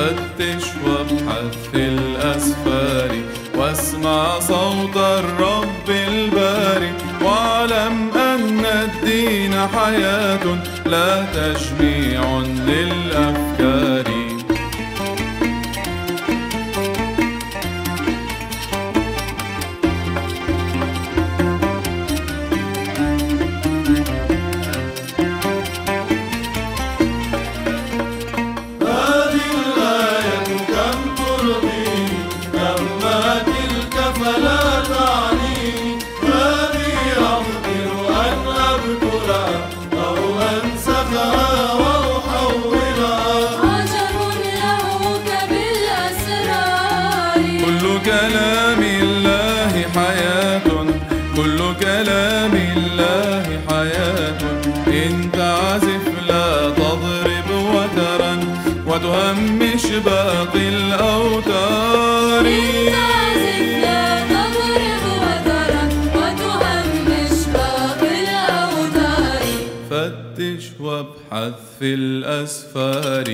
فتش وابحث في الأسفار، واسمع صوت الرب الباري، واعلم أن الدين حياة لا تجميع للأفكار. فلا تعنيني، هذه أقدر أن أذكرها أو أنسخها وأحولها. عجب له بالأسرار. كل كلام الله حياة، كل كلام الله حياة. إن تعزف لا تضرب وترا وتهمش باقي الأوتار. فتش وابحث في الأسفار.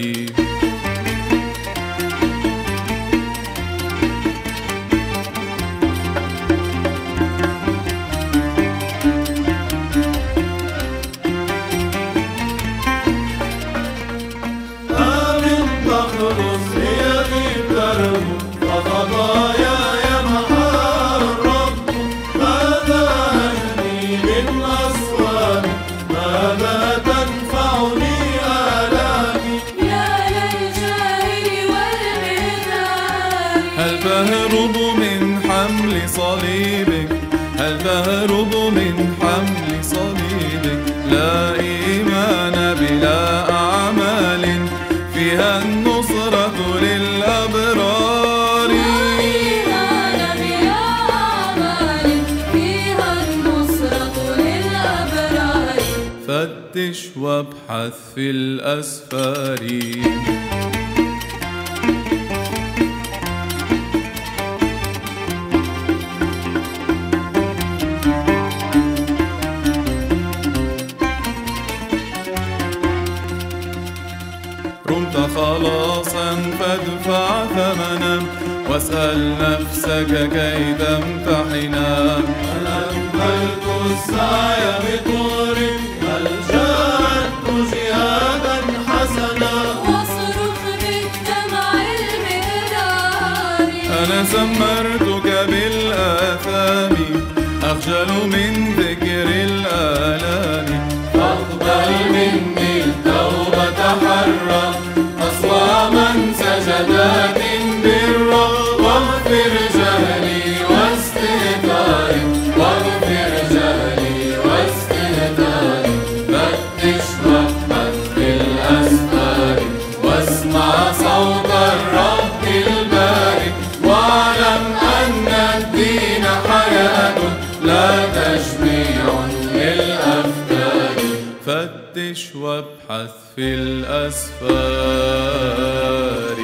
آمن تخلص يدي الدرب، فخطاياي محاها الرب. ماذا أجني من أصوات، ماذا تنفعني آلامي. يا للجاهل والمهتار. هل تهرب من حمل صليبك، هل تهرب من حمل صليبك؟ لا إيمان بلا أعمال، فيها النصرة للأبرار. لا إيمان بلا أعمال، فيها النصرة للأبرار. فتش وابحث في الأسفار. رمت خلاصا فادفع ثمنا، واسأل نفسك كي تمتحنا. هل أكملت السعي بطور، هل جاهدت جهادا حسنا. واصرخ بالدمع المهدار. أنا سمرتك بالآثام، أخجل من ذكر الآلام. فاقبل مني التوبة حرا، أصوى من سجدات برا. واغفر جهلي واستهتاري، واغفر جهلي واستهتاري. فتش وابحث في الأسفار، واسمع صوت الرب الباري، واعلم أن الدين حياة لا تجميع للأفكار. فتش وابحث في الأسفار.